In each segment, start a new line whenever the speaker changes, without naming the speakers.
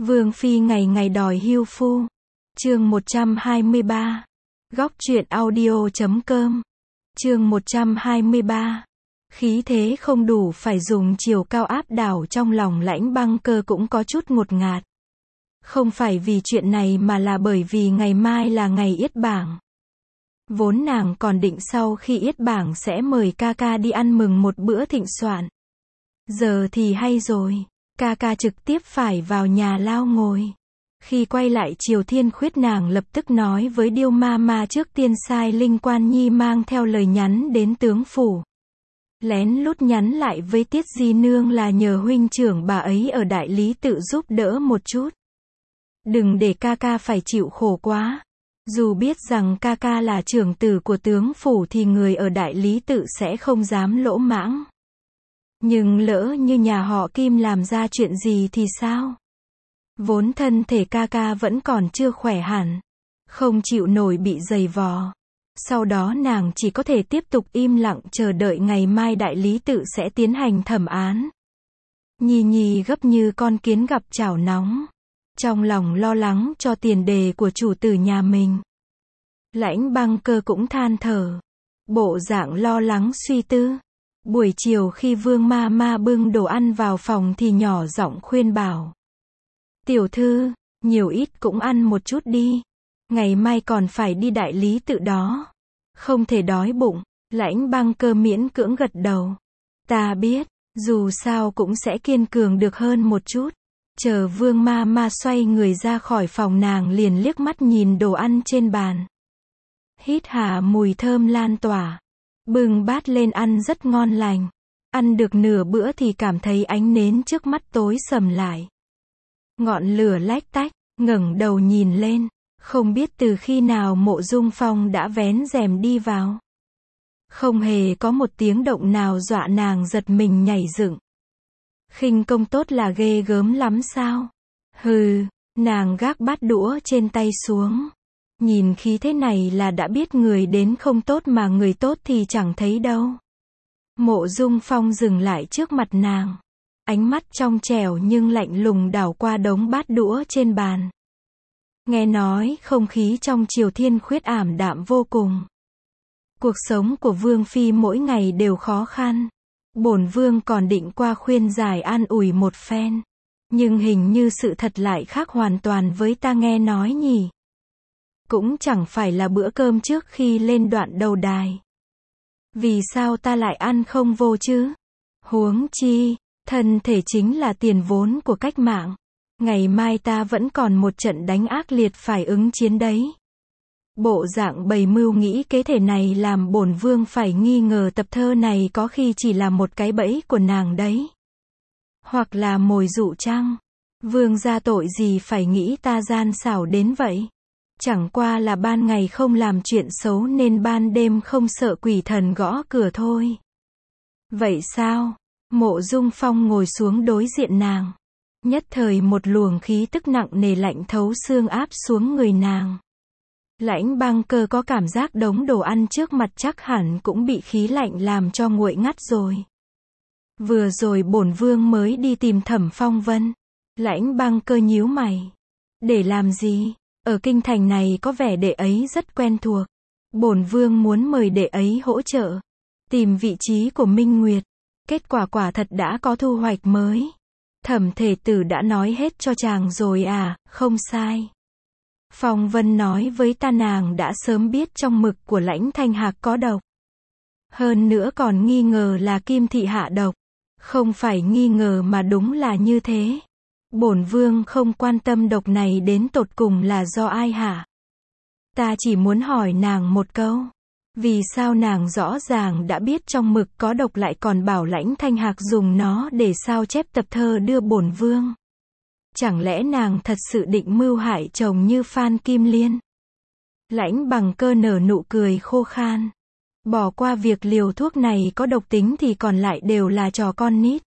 Vương phi ngày ngày đòi hưu phu. Chương 123. Góc truyện audio.com. Chương 123. Khí thế không đủ phải dùng chiều cao áp đảo, trong lòng Lãnh Băng Cơ cũng có chút ngột ngạt. Không phải vì chuyện này mà là bởi vì ngày mai là ngày yết bảng. Vốn nàng còn định sau khi yết bảng sẽ mời ca ca đi ăn mừng một bữa thịnh soạn. Giờ thì hay rồi, ca ca trực tiếp phải vào nhà lao ngồi. Khi quay lại Triều Thiên Khuyết, nàng lập tức nói với Điêu Ma Ma trước tiên sai Linh Quan Nhi mang theo lời nhắn đến tướng phủ. Lén lút nhắn lại với Tiết Di Nương là nhờ huynh trưởng bà ấy ở đại lý tự giúp đỡ một chút. Đừng để ca ca phải chịu khổ quá. Dù biết rằng ca ca là trưởng tử của tướng phủ thì người ở đại lý tự sẽ không dám lỗ mãng. Nhưng lỡ như nhà họ Kim làm ra chuyện gì thì sao? Vốn thân thể ca ca vẫn còn chưa khỏe hẳn, không chịu nổi bị giày vò. Sau đó nàng chỉ có thể tiếp tục im lặng chờ đợi ngày mai đại lý tự sẽ tiến hành thẩm án. Nhi Nhi gấp như con kiến gặp chảo nóng, trong lòng lo lắng cho tiền đề của chủ tử nhà mình. Lãnh Băng Cơ cũng than thở, bộ dạng lo lắng suy tư. Buổi chiều khi Vương Ma Ma bưng đồ ăn vào phòng thì nhỏ giọng khuyên bảo. Tiểu thư, nhiều ít cũng ăn một chút đi. Ngày mai còn phải đi đại lý tự đó. Không thể đói bụng. Lãnh Băng Cơ miễn cưỡng gật đầu. Ta biết, dù sao cũng sẽ kiên cường được hơn một chút. Chờ Vương Ma Ma xoay người ra khỏi phòng, nàng liền liếc mắt nhìn đồ ăn trên bàn. Hít hà mùi thơm lan tỏa. Bưng bát lên ăn rất ngon lành. Ăn được nửa bữa thì cảm thấy ánh nến trước mắt tối sầm lại. Ngọn lửa lách tách, ngẩng đầu nhìn lên. Không biết từ khi nào Mộ Dung Phong đã vén rèm đi vào. Không hề có một tiếng động nào dọa nàng giật mình nhảy dựng. Khinh công tốt là ghê gớm lắm sao? Hừ, nàng gác bát đũa trên tay xuống. Nhìn khí thế này là đã biết người đến không tốt, mà người tốt thì chẳng thấy đâu. Mộ Dung Phong dừng lại trước mặt nàng. Ánh mắt trong trẻo nhưng lạnh lùng đảo qua đống bát đũa trên bàn. Nghe nói không khí trong Triều Thiên Khuyết ảm đạm vô cùng. Cuộc sống của Vương phi mỗi ngày đều khó khăn. Bổn Vương còn định qua khuyên giải an ủi một phen. Nhưng hình như sự thật lại khác hoàn toàn với ta nghe nói nhỉ. Cũng chẳng phải là bữa cơm trước khi lên đoạn đầu đài. Vì sao ta lại ăn không vô chứ? Huống chi, thân thể chính là tiền vốn của cách mạng. Ngày mai ta vẫn còn một trận đánh ác liệt phải ứng chiến đấy. Bộ dạng bày mưu nghĩ kế thể này làm bổn Vương phải nghi ngờ tập thơ này có khi chỉ là một cái bẫy của nàng đấy. Hoặc là mồi dụ chăng? Vương gia tội gì phải nghĩ ta gian xảo đến vậy? Chẳng qua là ban ngày không làm chuyện xấu nên ban đêm không sợ quỷ thần gõ cửa thôi. Vậy sao? Mộ Dung Phong ngồi xuống đối diện nàng. Nhất thời một luồng khí tức nặng nề lạnh thấu xương áp xuống người nàng. Lãnh Băng Cơ có cảm giác đống đồ ăn trước mặt chắc hẳn cũng bị khí lạnh làm cho nguội ngắt rồi. Vừa rồi bổn Vương mới đi tìm Thẩm Phong Vân. Lãnh Băng Cơ nhíu mày. Để làm gì? Ở kinh thành này có vẻ đệ ấy rất quen thuộc. Bổn Vương muốn mời đệ ấy hỗ trợ tìm vị trí của Minh Nguyệt. Kết quả quả thật đã có thu hoạch mới. Thẩm thể tử đã nói hết cho chàng rồi à? Không sai. Phong Vân nói với ta nàng đã sớm biết trong mực của Lãnh Thanh Hạc có độc. Hơn nữa còn nghi ngờ là Kim thị hạ độc. Không phải nghi ngờ mà đúng là như thế. Bổn Vương không quan tâm độc này đến tột cùng là do ai hả? Ta chỉ muốn hỏi nàng một câu. Vì sao nàng rõ ràng đã biết trong mực có độc lại còn bảo Lãnh Thanh Hạc dùng nó để sao chép tập thơ đưa bổn Vương? Chẳng lẽ nàng thật sự định mưu hại chồng như Phan Kim Liên? Lãnh Băng Cơ nở nụ cười khô khan. Bỏ qua việc liều thuốc này có độc tính thì còn lại đều là trò con nít.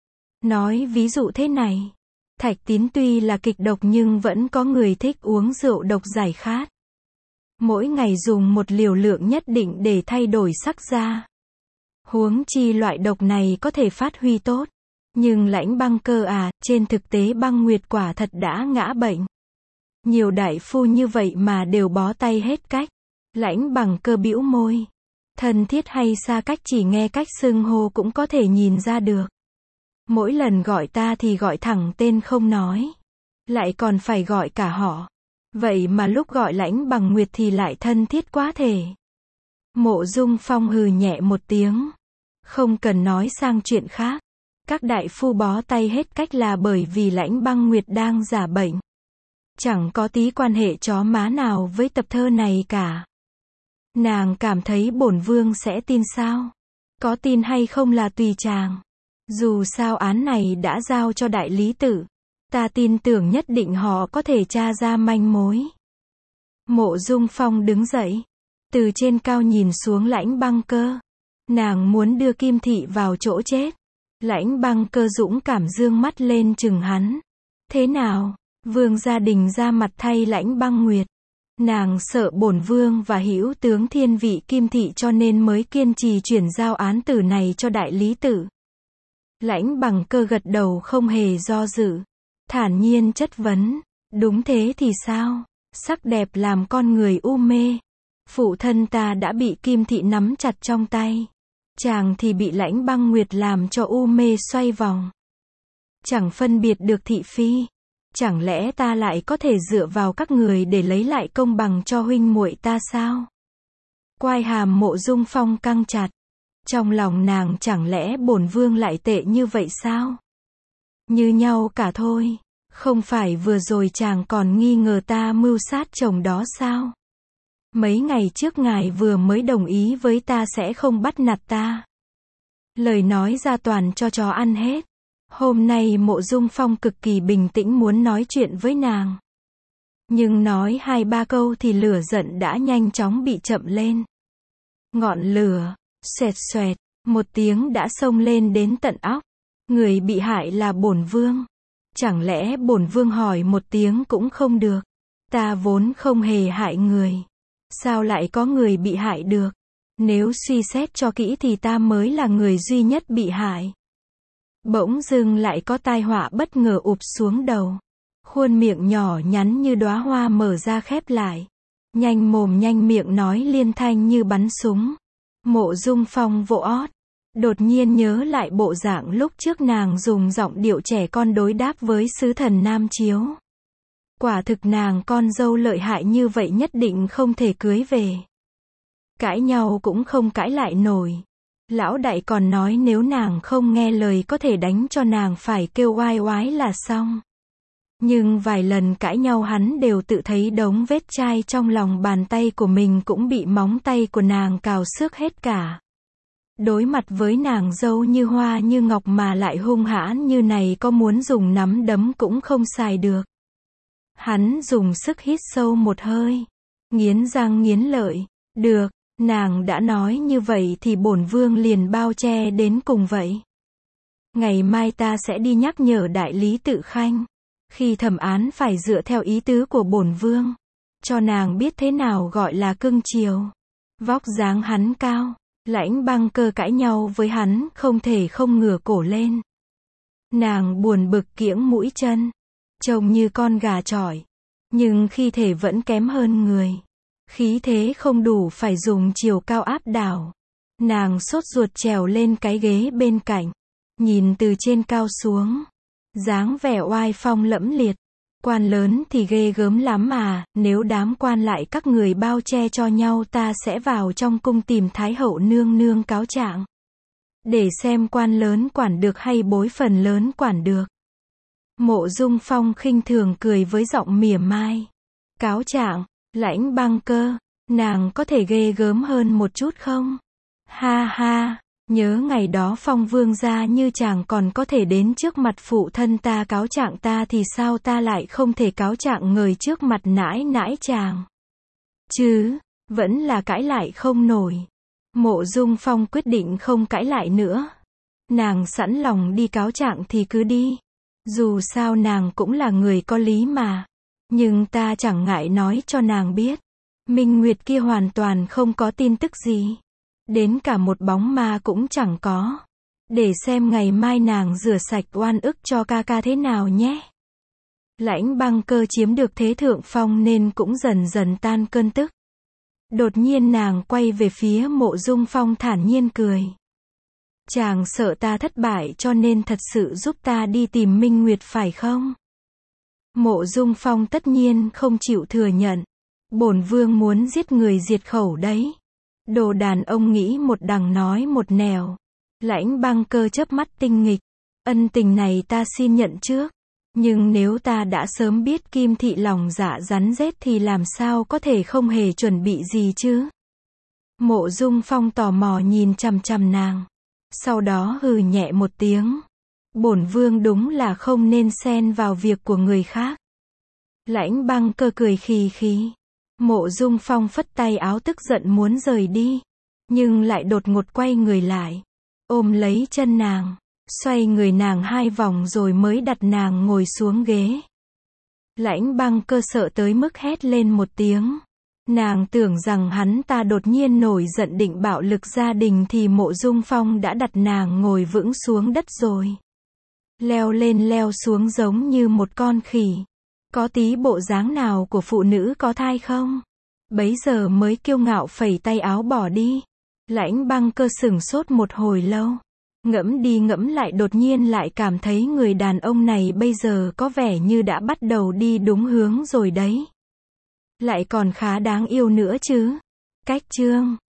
Nói ví dụ thế này. Thạch Tín tuy là kịch độc nhưng vẫn có người thích uống rượu độc giải khát. Mỗi ngày dùng một liều lượng nhất định để thay đổi sắc da. Huống chi loại độc này có thể phát huy tốt. Nhưng Lãnh Băng Cơ à, trên thực tế Băng Nguyệt quả thật đã ngã bệnh. Nhiều đại phu như vậy mà đều bó tay hết cách. Lãnh Bằng Cơ bĩu môi. Thân thiết hay xa cách chỉ nghe cách xưng hô cũng có thể nhìn ra được. Mỗi lần gọi ta thì gọi thẳng tên không nói. Lại còn phải gọi cả họ. Vậy mà lúc gọi Lãnh Bằng Nguyệt thì lại thân thiết quá thể. Mộ Dung Phong hừ nhẹ một tiếng. Không cần nói sang chuyện khác. Các đại phu bó tay hết cách là bởi vì Lãnh Băng Nguyệt đang giả bệnh. Chẳng có tí quan hệ chó má nào với tập thơ này cả. Nàng cảm thấy bổn vương sẽ tin sao? Có tin hay không là tùy chàng. Dù sao án này đã giao cho đại lý tự. Ta tin tưởng nhất định họ có thể tra ra manh mối. Mộ Dung Phong đứng dậy. Từ trên cao nhìn xuống Lãnh Băng Cơ. Nàng muốn đưa Kim Thị vào chỗ chết. Lãnh Băng Cơ dũng cảm dương mắt lên chừng hắn. Thế nào? Vương gia đình ra mặt thay Lãnh Băng Nguyệt. Nàng sợ bổn vương và hữu tướng thiên vị Kim Thị cho nên mới kiên trì chuyển giao án tử này cho đại lý tự. Lãnh Bằng Cơ gật đầu không hề do dự. Thản nhiên chất vấn. Đúng thế thì sao? Sắc đẹp làm con người u mê. Phụ thân ta đã bị Kim Thị nắm chặt trong tay. Chàng thì bị Lãnh Băng Nguyệt làm cho u mê xoay vòng. Chẳng phân biệt được thị phi. Chẳng lẽ ta lại có thể dựa vào các người để lấy lại công bằng cho huynh muội ta sao? Quai hàm Mộ Dung Phong căng chặt. Trong lòng nàng chẳng lẽ bổn vương lại tệ như vậy sao? Như nhau cả thôi. Không phải vừa rồi chàng còn nghi ngờ ta mưu sát chồng đó sao? Mấy ngày trước ngài vừa mới đồng ý với ta sẽ không bắt nạt ta. Lời nói ra toàn cho chó ăn hết. Hôm nay Mộ Dung Phong cực kỳ bình tĩnh muốn nói chuyện với nàng. Nhưng nói 2-3 câu thì lửa giận đã nhanh chóng bị chậm lên. Ngọn lửa, xoẹt xoẹt, một tiếng đã xông lên đến tận óc. Người bị hại là bổn vương. Chẳng lẽ bổn vương hỏi một tiếng cũng không được? Ta vốn không hề hại người. Sao lại có người bị hại được? Nếu suy xét cho kỹ thì ta mới là người duy nhất bị hại. Bỗng dưng lại có tai họa bất ngờ ụp xuống đầu. Khuôn miệng nhỏ nhắn như đóa hoa mở ra khép lại. Nhanh mồm nhanh miệng nói liên thanh như bắn súng. Mộ Dung Phong vỗ ót. Đột nhiên nhớ lại bộ dạng lúc trước nàng dùng giọng điệu trẻ con đối đáp với sứ thần Nam Chiếu. Quả thực nàng con dâu lợi hại như vậy nhất định không thể cưới về. Cãi nhau cũng không cãi lại nổi. Lão đại còn nói nếu nàng không nghe lời có thể đánh cho nàng phải kêu oai oái là xong. Nhưng vài lần cãi nhau hắn đều tự thấy đống vết chai trong lòng bàn tay của mình cũng bị móng tay của nàng cào xước hết cả. Đối mặt với nàng dâu như hoa như ngọc mà lại hung hãn như này có muốn dùng nắm đấm cũng không xài được. Hắn dùng sức hít sâu một hơi. Nghiến răng nghiến lợi. Được, nàng đã nói như vậy thì bổn vương liền bao che đến cùng vậy. Ngày mai ta sẽ đi nhắc nhở đại lý tự khanh. Khi thẩm án phải dựa theo ý tứ của bổn vương. Cho nàng biết thế nào gọi là cưng chiều. Vóc dáng hắn cao. Lãnh Băng Cơ cãi nhau với hắn không thể không ngửa cổ lên. Nàng buồn bực kiễng mũi chân. Trông như con gà chọi. Nhưng khi thể vẫn kém hơn người. Khí thế không đủ phải dùng chiều cao áp đảo. Nàng sốt ruột trèo lên cái ghế bên cạnh. Nhìn từ trên cao xuống. Dáng vẻ oai phong lẫm liệt. Quan lớn thì ghê gớm lắm à, nếu đám quan lại các người bao che cho nhau ta sẽ vào trong cung tìm Thái hậu nương nương cáo trạng. Để xem quan lớn quản được hay bối phần lớn quản được. Mộ Dung Phong khinh thường cười với giọng mỉa mai. Cáo trạng, Lãnh Băng Cơ, nàng có thể ghê gớm hơn một chút không? Ha ha, nhớ ngày đó Phong vương gia như chàng còn có thể đến trước mặt phụ thân ta cáo trạng ta thì sao ta lại không thể cáo trạng người trước mặt nãi nãi chàng? Chứ, vẫn là cãi lại không nổi. Mộ Dung Phong quyết định không cãi lại nữa. Nàng sẵn lòng đi cáo trạng thì cứ đi. Dù sao nàng cũng là người có lý mà. Nhưng ta chẳng ngại nói cho nàng biết. Minh Nguyệt kia hoàn toàn không có tin tức gì. Đến cả một bóng ma cũng chẳng có. Để xem ngày mai nàng rửa sạch oan ức cho ca ca thế nào nhé. Lãnh Băng Cơ chiếm được thế thượng phong nên cũng dần dần tan cơn tức. Đột nhiên nàng quay về phía Mộ Dung Phong thản nhiên cười. Chàng sợ ta thất bại cho nên thật sự giúp ta đi tìm Minh Nguyệt phải không? Mộ Dung Phong tất nhiên không chịu thừa nhận. Bổn vương muốn giết người diệt khẩu đấy. Đồ đàn ông nghĩ một đằng nói một nẻo. Lãnh Băng Cơ chớp mắt tinh nghịch. Ân tình này ta xin nhận trước. Nhưng nếu ta đã sớm biết Kim Thị lòng dạ rắn rết thì làm sao có thể không hề chuẩn bị gì chứ? Mộ Dung Phong tò mò nhìn chằm chằm nàng. Sau đó hừ nhẹ một tiếng. Bổn vương đúng là không nên xen vào việc của người khác. Lãnh Băng Cơ cười khì khì. Mộ Dung Phong phất tay áo tức giận muốn rời đi. Nhưng lại đột ngột quay người lại. Ôm lấy chân nàng. Xoay người nàng 2 vòng rồi mới đặt nàng ngồi xuống ghế. Lãnh Băng Cơ sợ tới mức hét lên một tiếng. Nàng tưởng rằng hắn ta đột nhiên nổi giận định bạo lực gia đình thì Mộ Dung Phong đã đặt nàng ngồi vững xuống đất rồi. Leo lên leo xuống giống như một con khỉ. Có tí bộ dáng nào của phụ nữ có thai không? Bấy giờ mới kiêu ngạo phẩy tay áo bỏ đi. Lãnh Băng Cơ sửng sốt một hồi lâu. Ngẫm đi ngẫm lại đột nhiên lại cảm thấy người đàn ông này bây giờ có vẻ như đã bắt đầu đi đúng hướng rồi đấy. Lại còn khá đáng yêu nữa chứ. Cách chương